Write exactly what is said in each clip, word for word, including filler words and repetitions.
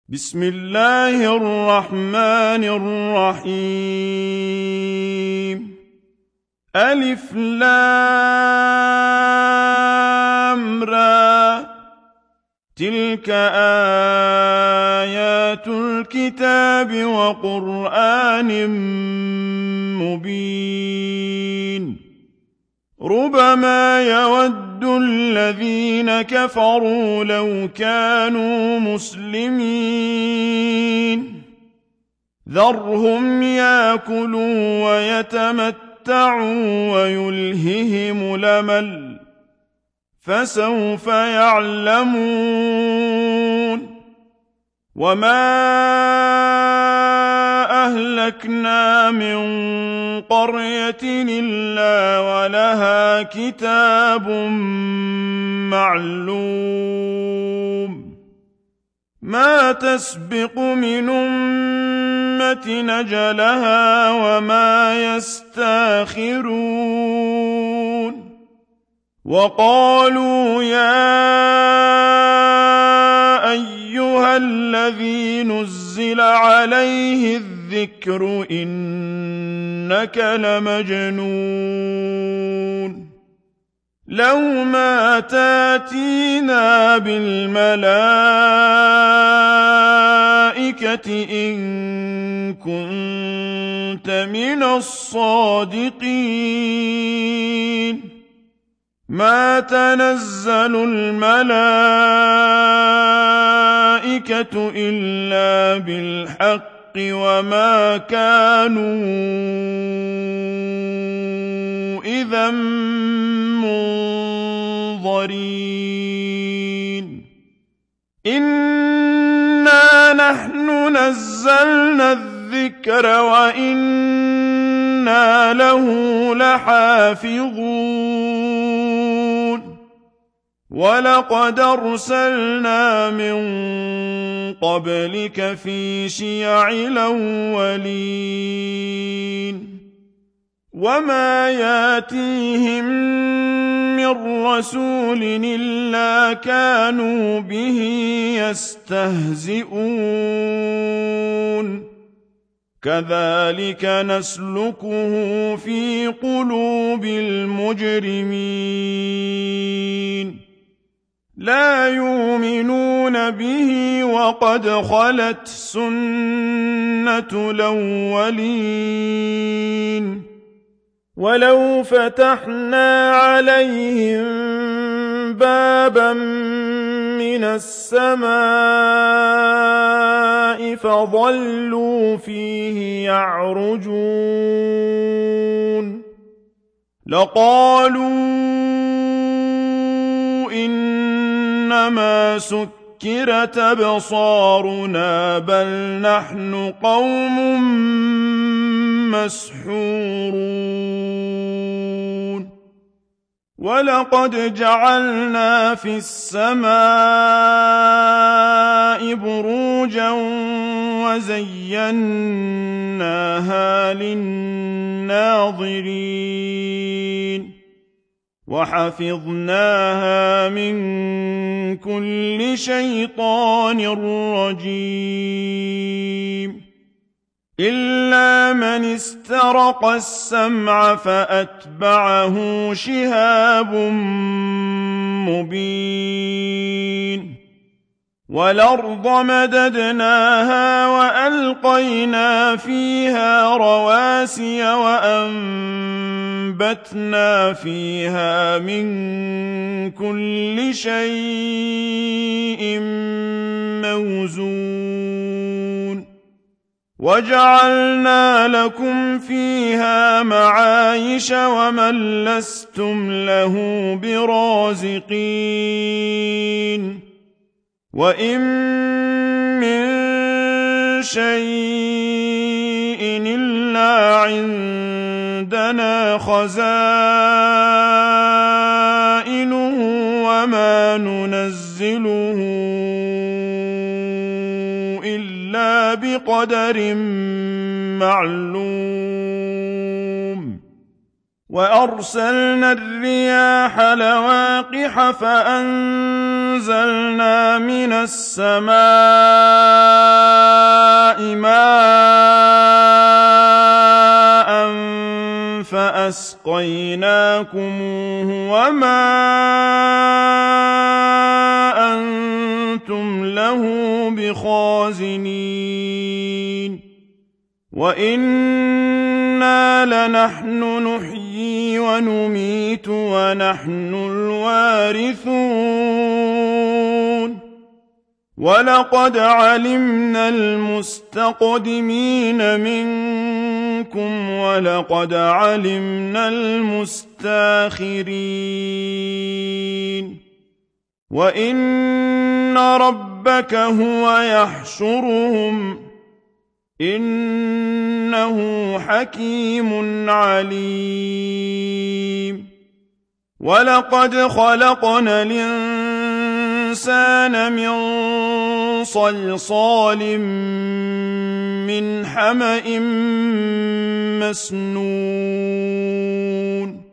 بسم الله الرحمن الرحيم. ألف لام را، تلك آيات الكتاب وقرآن مبين. ربما يود الذين كفروا لو كانوا مسلمين. ذرهم يأكلوا ويتمتعوا ويلههم الأمل، فسوف يعلمون. وما أهلكنا من قرية إلا ولها كتاب معلوم، ما تسبق من أمة أجلها وما يستاخرون. وقالوا يا أيها الذي نزل عليه الذكر إنك لمجنون. لو ما تاتينا بالملائكة إن كنت من الصادقين. ما تنزل الملائكة إلا بالحق وما كانوا إذا منظرين. إنا نحن نزلنا الذكر وإنا له لحافظون. ولقد أرسلنا من قبلك في شيع الأولين. وما ياتيهم من رسول إلا كانوا به يستهزئون. كذلك نسلكه في قلوب المجرمين. لا يؤمنون به وقد خلت سنة الأولين. ولو فتحنا عليهم بابا من السماء فظلوا فيه يعرجون لقالوا إنما سكرت أبصارنا بل نحن قوم مسحورون. ولقد جعلنا في السماء بروجا وزيناها للناظرين وحفظناها من كل شيطان رجيم. إلا من استرق السمع فأتبعه شهاب مبين. والأرض مددناها وألقينا فيها رواسي وأنبتنا فيها من كل شيء موزون. وجعلنا لكم فيها معايش ومن لستم له برازقين. وإن من شيء إلا عندنا خزائنه وما ننزله إلا بقدر معلوم. وأرسلنا الرياح لواقح فأنزلنا من السماء أسقيناكموه وما أنتم له بخازنين وإنا لنحن نحيي ونميت ونحن الوارثون ولقد علمنا المستقدمين منكم ولقد علمنا المستاخرين وإن ربك هو يحشرهم إنه حكيم عليم ولقد خلقنا الإنسان من صلصال من حمأ مسنون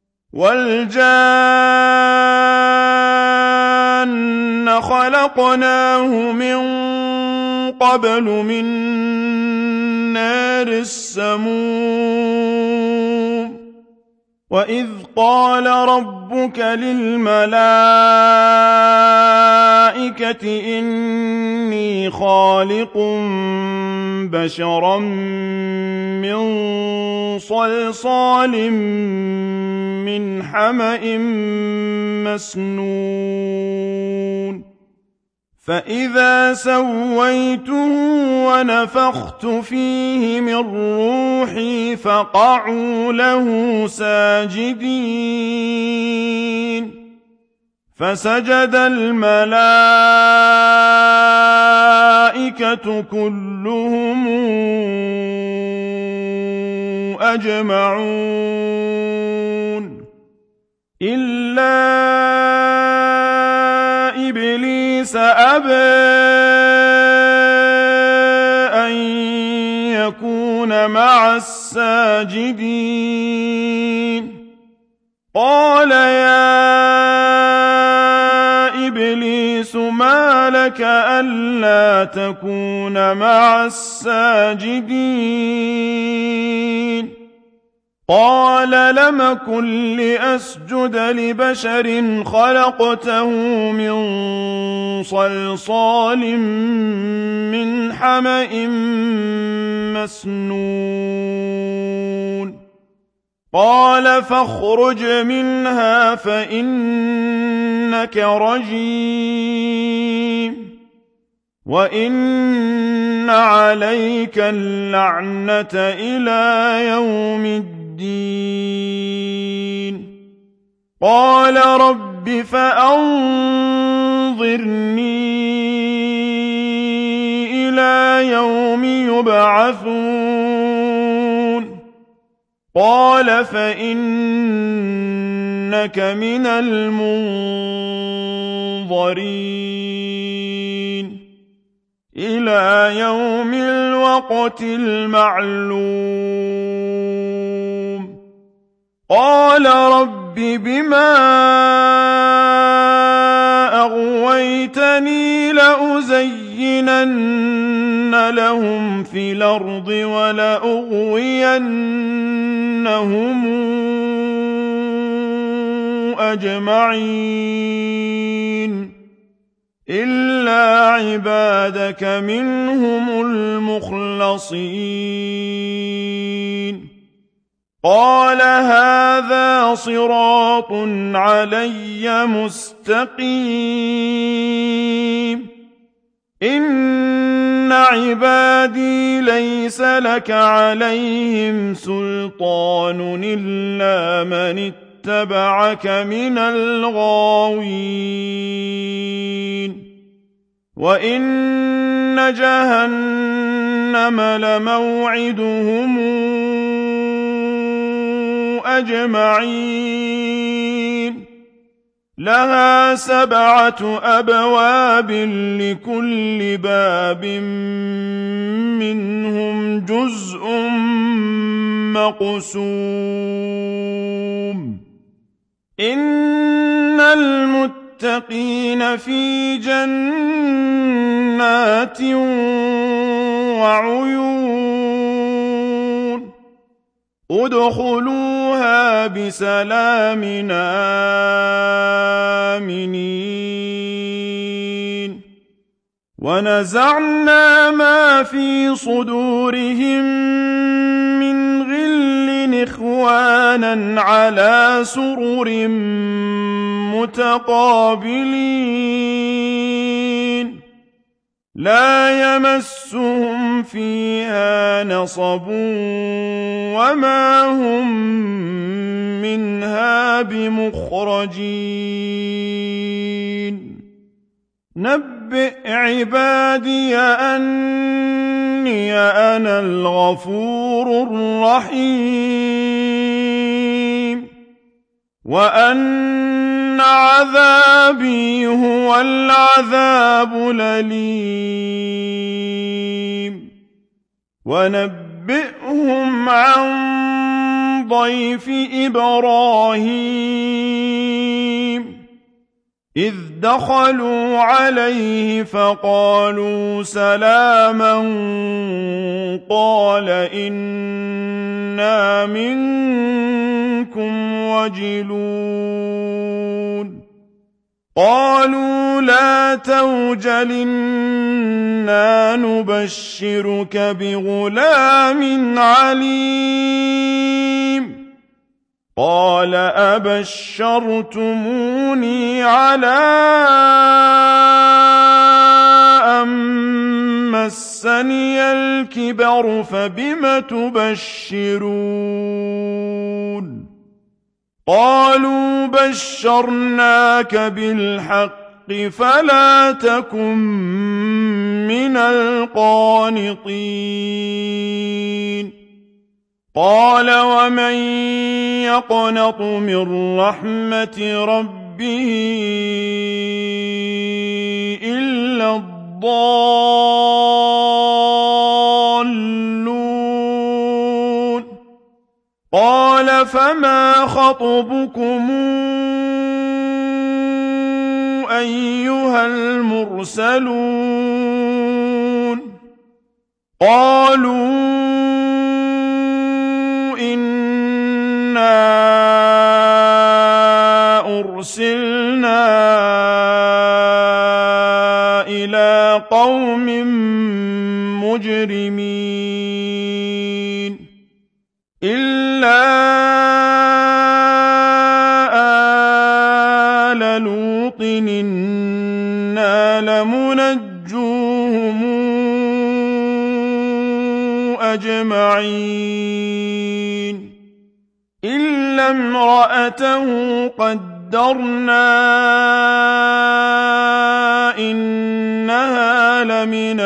والجان خلقناه من قبل من نار السموم وإذ قال ربك للملائكة إني خالق بشرا من صلصال من حمأ مسنون فإذا سويته ونفخت فيه من روحي فقعوا له ساجدين فسجد الملائكة كلهم أجمعون إلا إبليس أبى أن يكون مع الساجدين قال يا إبليس ما لك ألا تكون مع الساجدين قال لم أكن لأسجد لبشر خلقته من صلصال من حمأ مسنون قال فاخرج منها فإنك رجيم وإن عليك اللعنة إلى يوم الدين قال رب فأنظرني إلى يوم يبعثون قال فإنك من المنظرين إلى يوم الوقت المعلوم قال رب بما أغويتني لأزينن لهم في الأرض ولأغوينهم أجمعين إلا عبادك منهم المخلصين قال هذا صراط علي مستقيم إن عبادي ليس لك عليهم سلطان إلا من اتبعك من الغاوين وإن جهنم لموعدهم أجمعين لها سبعة أبواب لكل باب منهم جزء مقسوم إن المتقين في جنات وعيون ادخلوها بسلام آمنين ونزعنا ما في صدورهم من غل إخوانا على سرر متقابلين لا يمسهم فيها نصب وما هم منها بمخرجين نبئ عبادي أني أنا الغفور الرحيم وأن عذابي هو العذاب الأليم ونبئهم عن ضيف إبراهيم إذ دخلوا عليه فقالوا سلاما قال إنا منكم وجلون قالوا لا توجل إنا نبشرك بغلام عليم قال أبشرتموني على أن مسني الكبر فبم تبشرون قالوا بشرناك بالحق فلا تكن من القانطين قال ومن يقنط من رحمة ربه إلا الضالون قال فما خطبكم أيها المرسلون قالوا إنا أرسلنا إلى قوم مجرمين إلا آل لوط إنا لمنجوهم أجمعين إلا امرأته قدرنا إنها لمن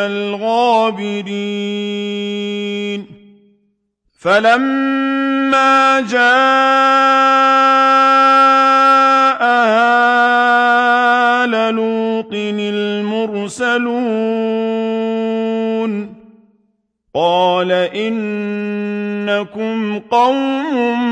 الغابرين فلما جاء آل لوط المرسلون قال إنكم قوم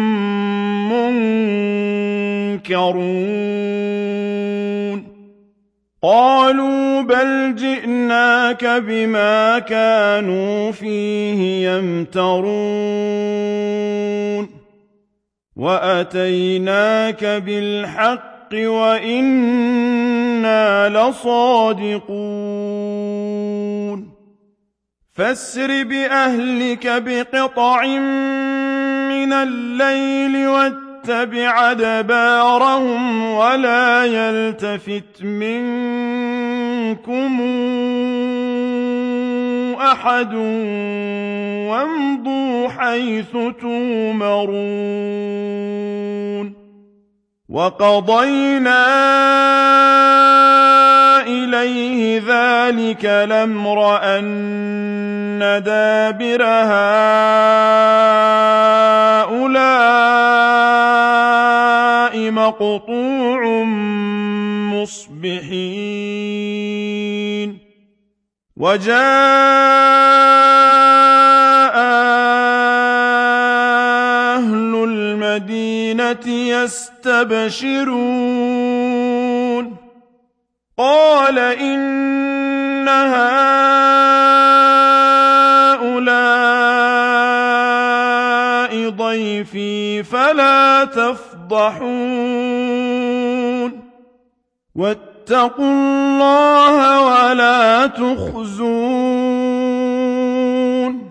منكرون قالوا بل جئناك بما كانوا فيه يمترون وأتيناك بالحق وإنا لصادقون فاسر بأهلك بقطع من الليل واتبع أدبارهم ولا يلتفت منكم أحد وامضوا حيث تؤمرون وقضينا إليه ذلك الأمر أن دابر هؤلاء مقطوع مصبحين وجاء أهل المدينة يستبشرون قال إن هؤلاء فلا تفضحون واتقوا الله ولا تخزون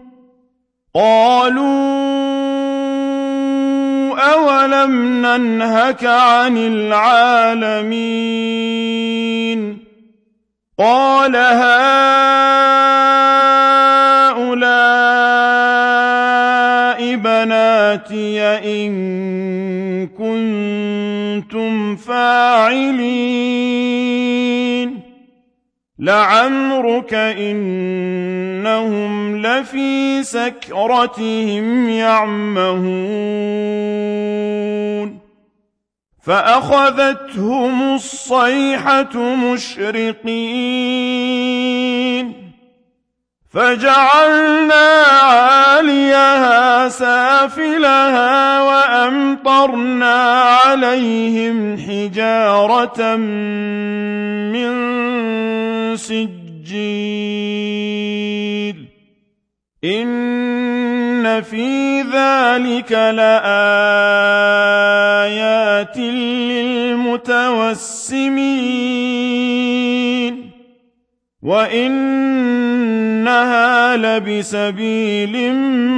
قالوا أولم ننهك عن العالمين قال هؤلاء بناتي إن كنتم فاعلين لعمرك إنهم لفي سكرتهم يعمهون فأخذتهم الصيحة مشرقين فجعلنا عاليها سافلها وأمطرنا عليهم حجارة من سجيل إن في ذلك لآيات للمتوسمين وإنها لبسبيل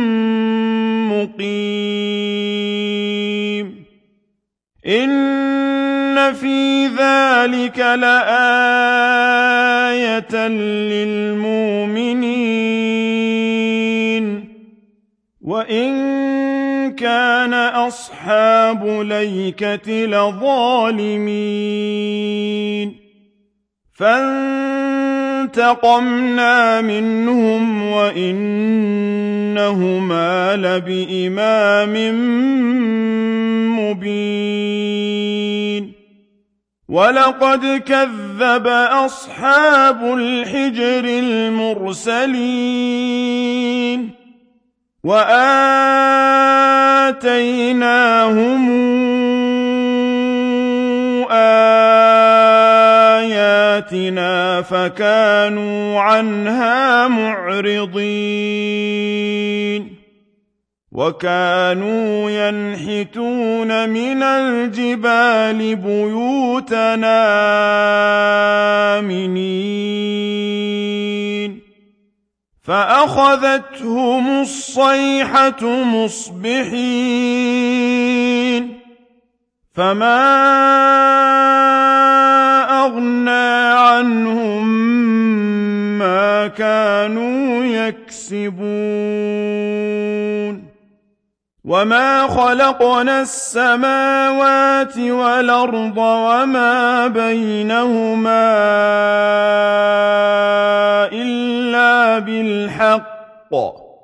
مقيم إن في ذلك لآية للمؤمنين وإن كان أصحاب ليكة لظالمين فانتقمنا منهم وإنهما لبإمام مبين ولقد كذب أصحاب الحجر المرسلين وآتيناهم آياتنا فكانوا عنها معرضين وكانوا ينحتون من الجبال بيوتنا آمنين فأخذتهم الصيحة مصبحين فما أغنى عنهم ما كانوا يكسبون وما خلقنا السماوات والأرض وما بينهما إلا بالحق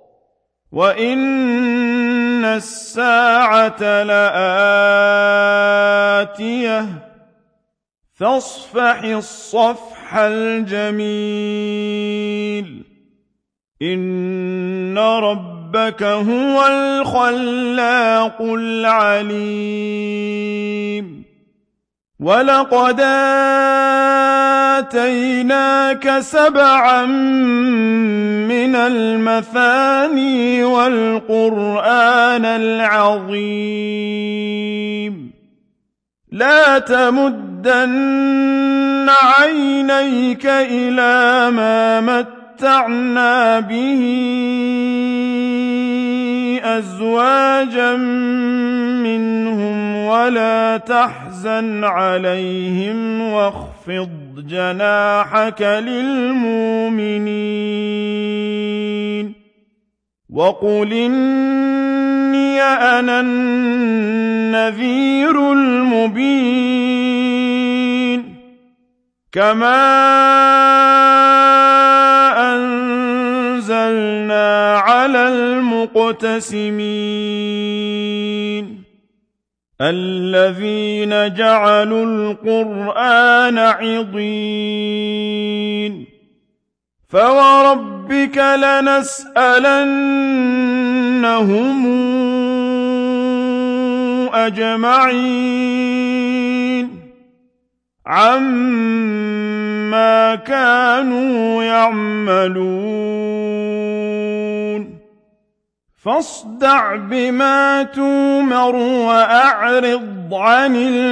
وإن الساعة لآتية فاصفح الصفح الجميل إن ربك هو الخلاق العليم ولقد آتيناك سبعا من المثاني والقرآن العظيم لا تمدن عينيك إلى ما متعنا به أزواجا منهم ولا تحزن عليهم واخفض جناحك للمؤمنين وقل إني أنا النذير المبين كما أنزلنا على المقتسمين الذين جعلوا القرآن عضين فوربك لنسألنهم أجمعين عما كانوا يعملون فاصدع بما تومر وأعرض عن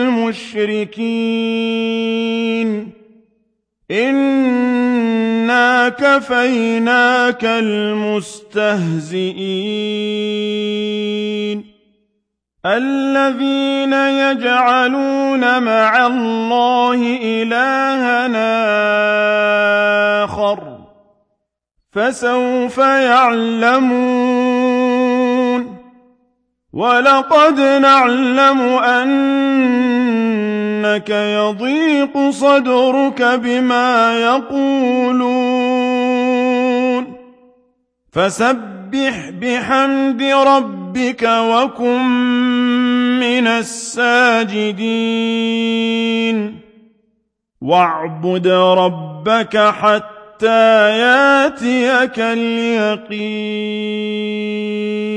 المشركين إنا كفيناك المستهزئين الذين يجعلون مع الله إلهًا آخر فسوف يعلمون ولقد نعلم أنك يضيق صدرك بما يقولون فسبح بحمد ربك وكن من الساجدين واعبد ربك حتى ياتيك اليقين